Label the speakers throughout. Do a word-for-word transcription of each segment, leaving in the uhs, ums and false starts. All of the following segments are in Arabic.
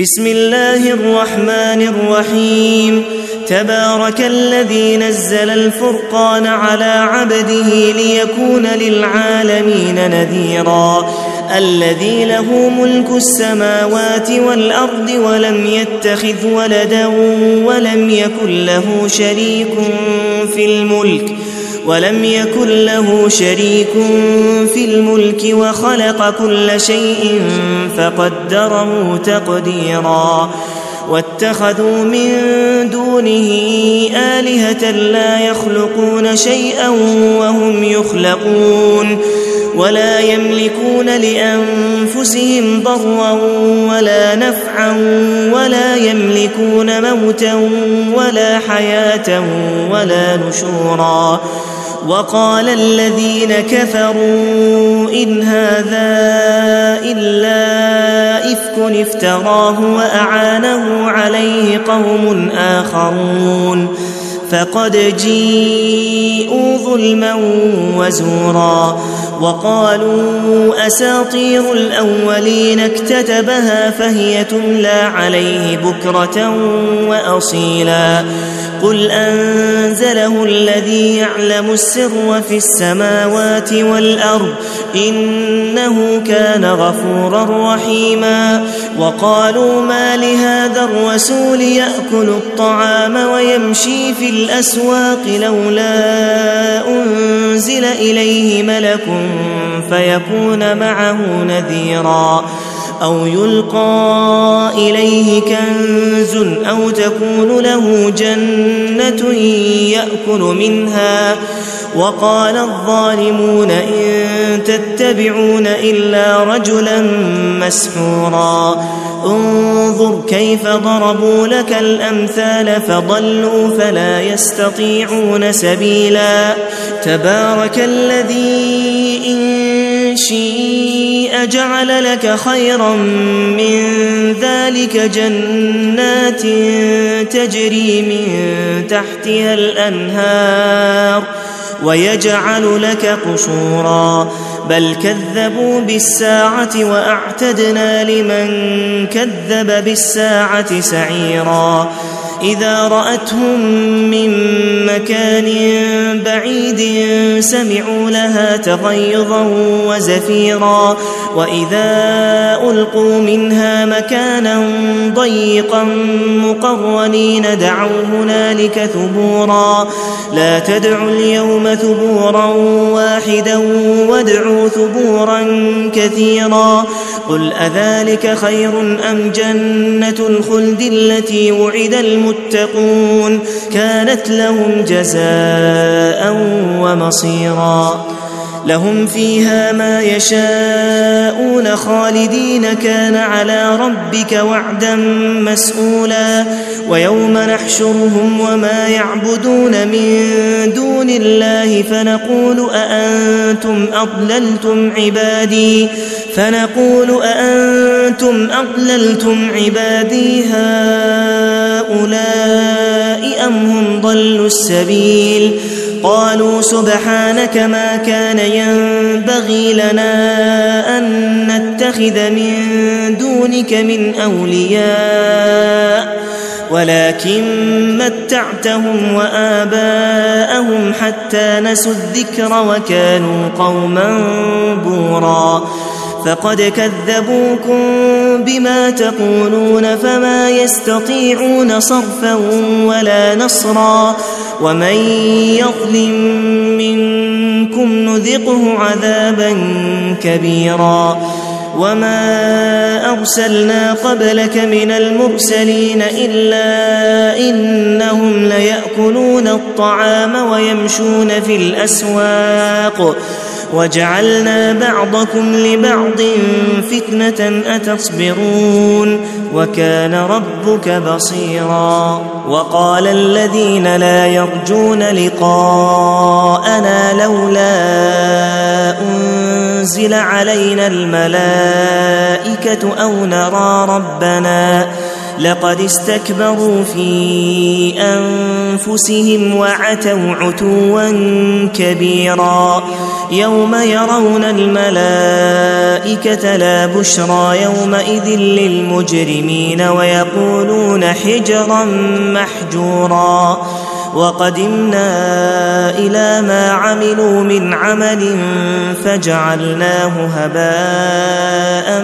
Speaker 1: بسم الله الرحمن الرحيم تبارك الذي نزل الفرقان على عبده ليكون للعالمين نذيرا الذي له ملك السماوات والأرض ولم يتخذ ولدا ولم يكن له شريك في الملك ولم يكن له شريك في الملك وخلق كل شيء فقدره تقديرا واتخذوا من دونه آلهة لا يخلقون شيئا وهم يخلقون ولا يملكون لأنفسهم ضرا ولا نفعا ولا يملكون موتا ولا حياة ولا نشورا وقال الذين كفروا إن هذا إلا إفك افتراه وأعانه عليه قوم آخرون فقد جيءوا ظلما وزورا وقالوا أساطير الأولين اكتتبها فهي تملى عليه بكرة وأصيلا قل أنزله الذي يعلم السر في السماوات والأرض إنه كان غفورا رحيما وقالوا ما لهذا الرسول يأكل الطعام ويمشي في الأسواق لولا أنزل إليه ملك فيكون معه نذيرا أو يلقى إليه كنز أو تكون له جنة يأكل منها وقال الظالمون إن تتبعون إلا رجلا مسحورا انظر كيف ضربوا لك الأمثال فضلوا فلا يستطيعون سبيلا تبارك الذي إن شيء جعل لك خيرا من ذلك جنات تجري من تحتها الأنهار ويجعل لك قصورا بل كذبوا بالساعة وأعتدنا لمن كذب بالساعة سعيرا إذا رأتهم من مكان بعيد سمعوا لها تغيظا وزفيرا وإذا ألقوا منها مكانا ضيقا مقرنين دعوا هنالك ثبورا لا تدعوا اليوم ثبورا واحدا وادعوا ثبورا كثيرا قل أذلك خير أم جنة الخلد التي وعد المتقون كانت لهم جزاء ومصيرا لهم فيها ما يشاءون خالدين كان على ربك وعدا مسئولا ويوم نحشرهم وما يعبدون من دون الله فنقول أأنتم أضللتم عبادي فنقول أأنتم أضللتم عبادي هؤلاء أم هم ضلوا السبيل قالوا سبحانك ما كان ينبغي لنا أن نتخذ من دونك من أولياء ولكن متعتهم وآباءهم حتى نسوا الذكر وكانوا قوما بورا فقد كذبوكم بما تقولون فما يستطيعون صرفا ولا نصرا ومن يظلم منكم نذقه عذابا كبيرا وما أرسلنا قبلك من المرسلين إلا إنهم ليأكلون الطعام ويمشون في الأسواق وجعلنا بعضكم لبعض فتنة أتصبرون وكان ربك بصيرا وقال الذين لا يرجون لقاءنا لولا أنزل علينا الملائكة أو نرى ربنا لقد استكبروا في أنفسهم وعتوا عتوا كبيرا يوم يرون الملائكة لا بشرى يومئذ للمجرمين ويقولون حجرا محجورا وقدمنا إلى ما عملوا من عمل فجعلناه هباء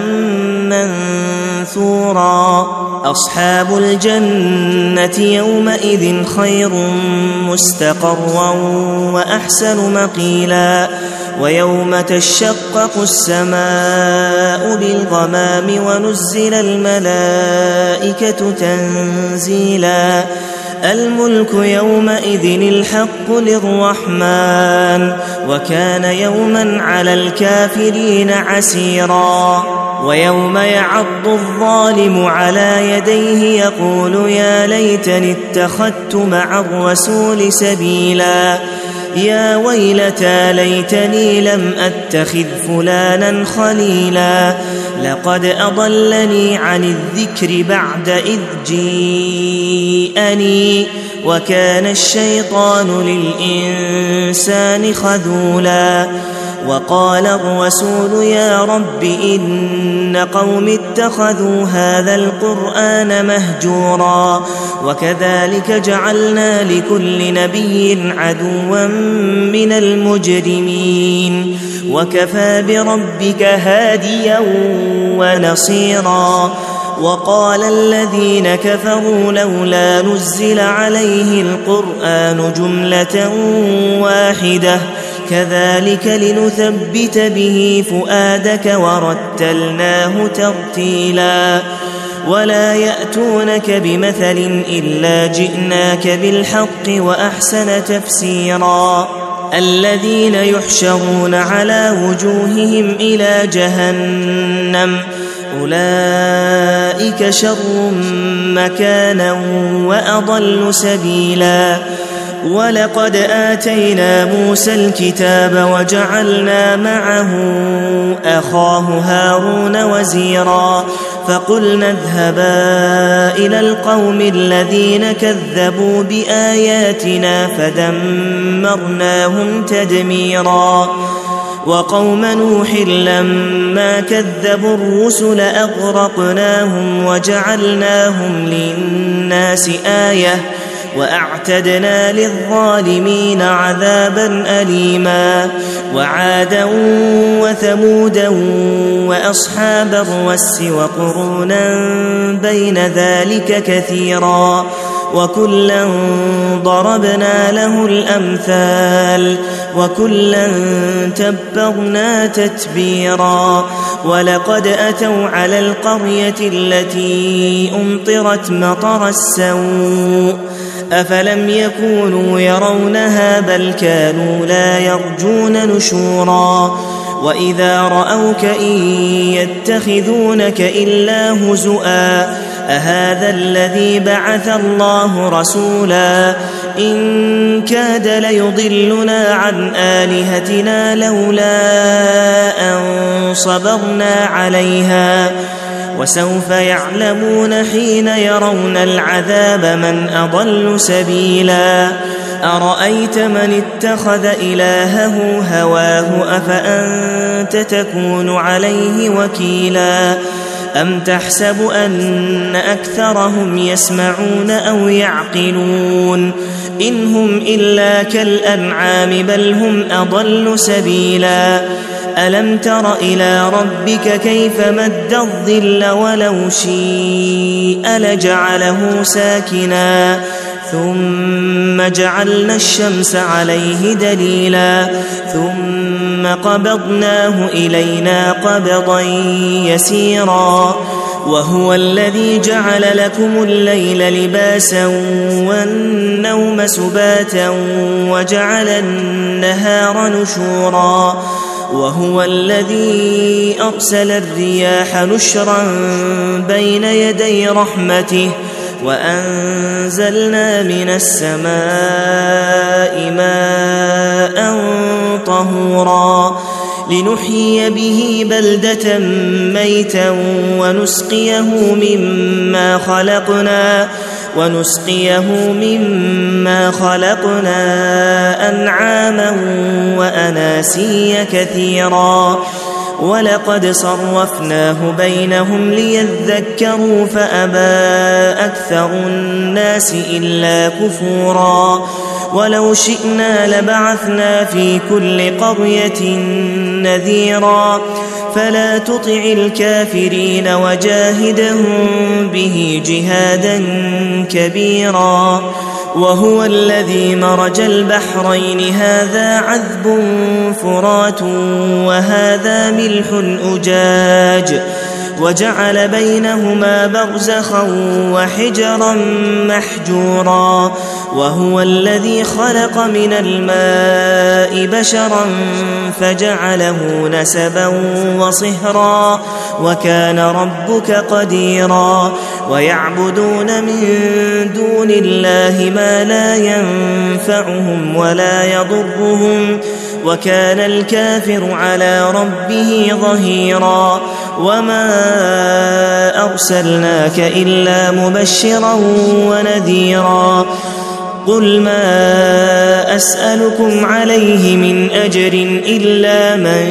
Speaker 1: منثورا أصحاب الجنة يومئذ خير مستقرا وأحسن مقيلا ويوم تشقق السماء بالغمام ونزل الملائكة تنزيلا الملك يومئذ الحق للرحمن وكان يوما على الكافرين عسيرا ويوم يعض الظالم على يديه يقول يا ليتني اتخذت مع الرسول سبيلا يا ويلتى ليتني لم أتخذ فلانا خليلا لقد أضلني عن الذكر بعد إذ جيءني وكان الشيطان للإنسان خذولا وقال الرسول يا رب إن قوم اتخذوا هذا القرآن مهجورا وكذلك جعلنا لكل نبي عدوا من المجرمين وكفى بربك هاديا ونصيرا وقال الذين كفروا لولا نزل عليه القرآن جملة واحدة كذلك لنثبت به فؤادك ورتلناه ترتيلا ولا يأتونك بمثل إلا جئناك بالحق وأحسن تفسيرا الذين يحشرون على وجوههم إلى جهنم أولئك شر مكانا وأضل سبيلا ولقد آتينا موسى الكتاب وجعلنا معه أخاه هارون وزيرا فقلنا اذهبا إلى القوم الذين كذبوا بآياتنا فدمرناهم تدميرا وقوم نوح لما كذبوا الرسل أغرقناهم وجعلناهم للناس آية وأعتدنا للظالمين عذابا أليما وعادا وثمودا وأصحاب الرس وقرونا بين ذلك كثيرا وكلا ضربنا له الأمثال وكلا تبرنا تتبيرا ولقد أتوا على القرية التي أمطرت مطر السوء أفلم يكونوا يرونها بل كانوا لا يرجون نشورا وإذا رأوك إن يتخذونك إلا هزؤا أهذا الذي بعث الله رسولا إن كاد ليضلنا عن آلهتنا لولا أن صبرنا عليها وسوف يعلمون حين يرون العذاب من أضل سبيلا أرأيت من اتخذ إلهه هواه أفأنت تكون عليه وكيلا أم تحسب أن أكثرهم يسمعون أو يعقلون إن هم إلا كالأنعام بل هم أضل سبيلا ألم تر إلى ربك كيف مد الظل ولو شيء لجعله ساكنا ثم جعلنا الشمس عليه دليلا ثم قبضناه إلينا قبضا يسيرا وهو الذي جعل لكم الليل لباسا والنوم سباتا وجعل النهار نشورا وهو الذي أرسل الرياح نشرا بين يدي رحمته وأنزلنا من السماء ماء طهورا لنحيي به بلدة ميتا ونسقيه مما خلقنا ونسقيه مما خلقنا أنعاما وأناسيا كثيرا ولقد صرفناه بينهم ليذكروا فأبى أكثر الناس إلا كفورا ولو شئنا لبعثنا في كل قرية نذيرا فلا تطع الكافرين وجاهدهم به جهادا كبيرا وهو الذي مرج البحرين هذا عذب فرات وهذا ملح أجاج وجعل بينهما برزخا وحجرا محجورا وهو الذي خلق من الماء بشرا فجعله نسبا وصهرا وكان ربك قديرا ويعبدون من دون الله ما لا ينفعهم ولا يضرهم وكان الكافر على ربه ظهيرا وما أرسلناك إلا مبشرا ونذيرا قل ما أسألكم عليه من أجر إلا من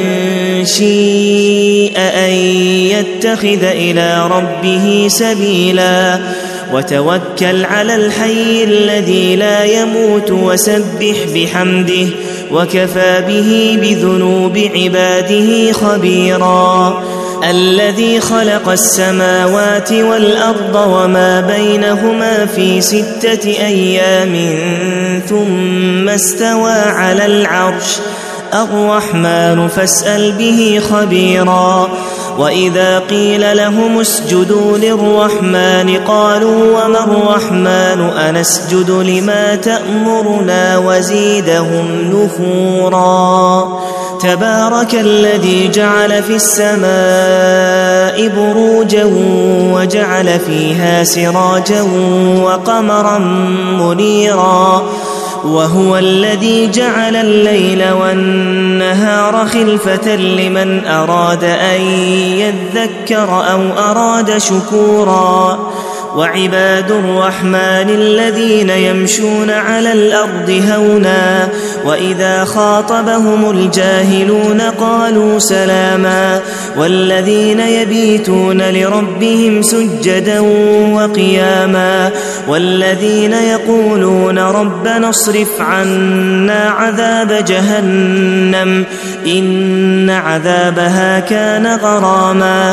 Speaker 1: شيء أن يتخذ إلى ربه سبيلا وتوكل على الحي الذي لا يموت وسبح بحمده وكفى به بذنوب عباده خبيرا الذي خلق السماوات والأرض وما بينهما في ستة أيام ثم استوى على العرش الرحمن فاسأل به خبيرا وإذا قيل لهم اسجدوا للرحمن قالوا وما الرحمن أنسجد لما تأمرنا وزيدهم نفورا تبارك الذي جعل في السماء بروجا وجعل فيها سراجا وقمرا منيرا وهو الذي جعل الليل والنهار خلفة لمن أراد أن يذكر أو أراد شكورا وعباد الرحمن الذين يمشون على الأرض هونا وإذا خاطبهم الجاهلون قالوا سلاما والذين يبيتون لربهم سجدا وقياما والذين يقولون ربنا اصرف عنا عذاب جهنم إن عذابها كان غراما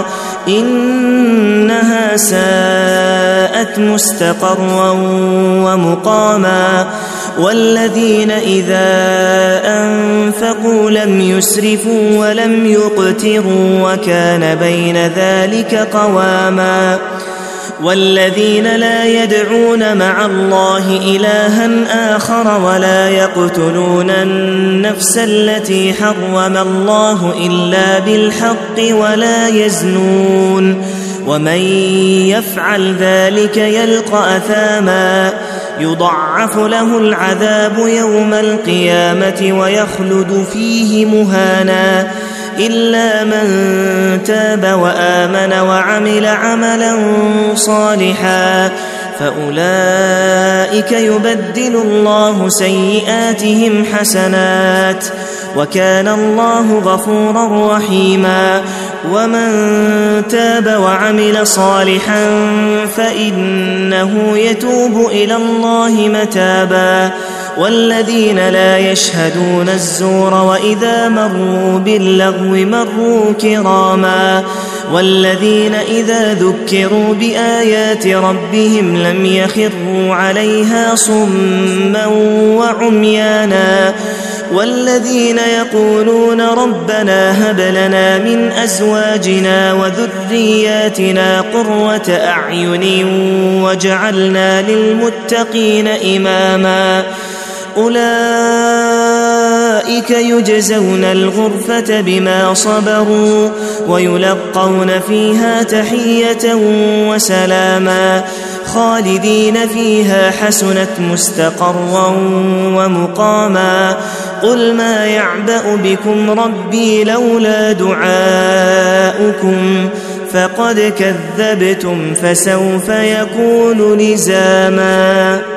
Speaker 1: إنها ساءت مستقرا ومقاما والذين إذا أنفقوا لم يسرفوا ولم يقتروا وكان بين ذلك قواما والذين لا يدعون مع الله إلها آخر ولا يقتلون النفس التي حرم الله إلا بالحق ولا يزنون ومن يفعل ذلك يلقى أثاما يضعف له العذاب يوم القيامة ويخلد فيه مهانا إلا من تاب وآمن وعمل عملا صالحا فأولئك يبدل الله سيئاتهم حسنات وكان الله غفورا رحيما ومن تاب وعمل صالحا فإنه يتوب إلى الله متابا والذين لا يشهدون الزور وإذا مروا باللغو مروا كراما والذين إذا ذكروا بآيات ربهم لم يخروا عليها صما وعميانا والذين يقولون ربنا هب لنا من أزواجنا وذرياتنا قرة أعين واجعلنا للمتقين إماما أولئك يجزون الغرفة بما صبروا ويلقون فيها تحية وسلاما خالدين فيها حسنت مستقرا ومقاما قل ما يعبأ بكم ربي لولا دعاؤكم فقد كذبتم فسوف يكون لزاما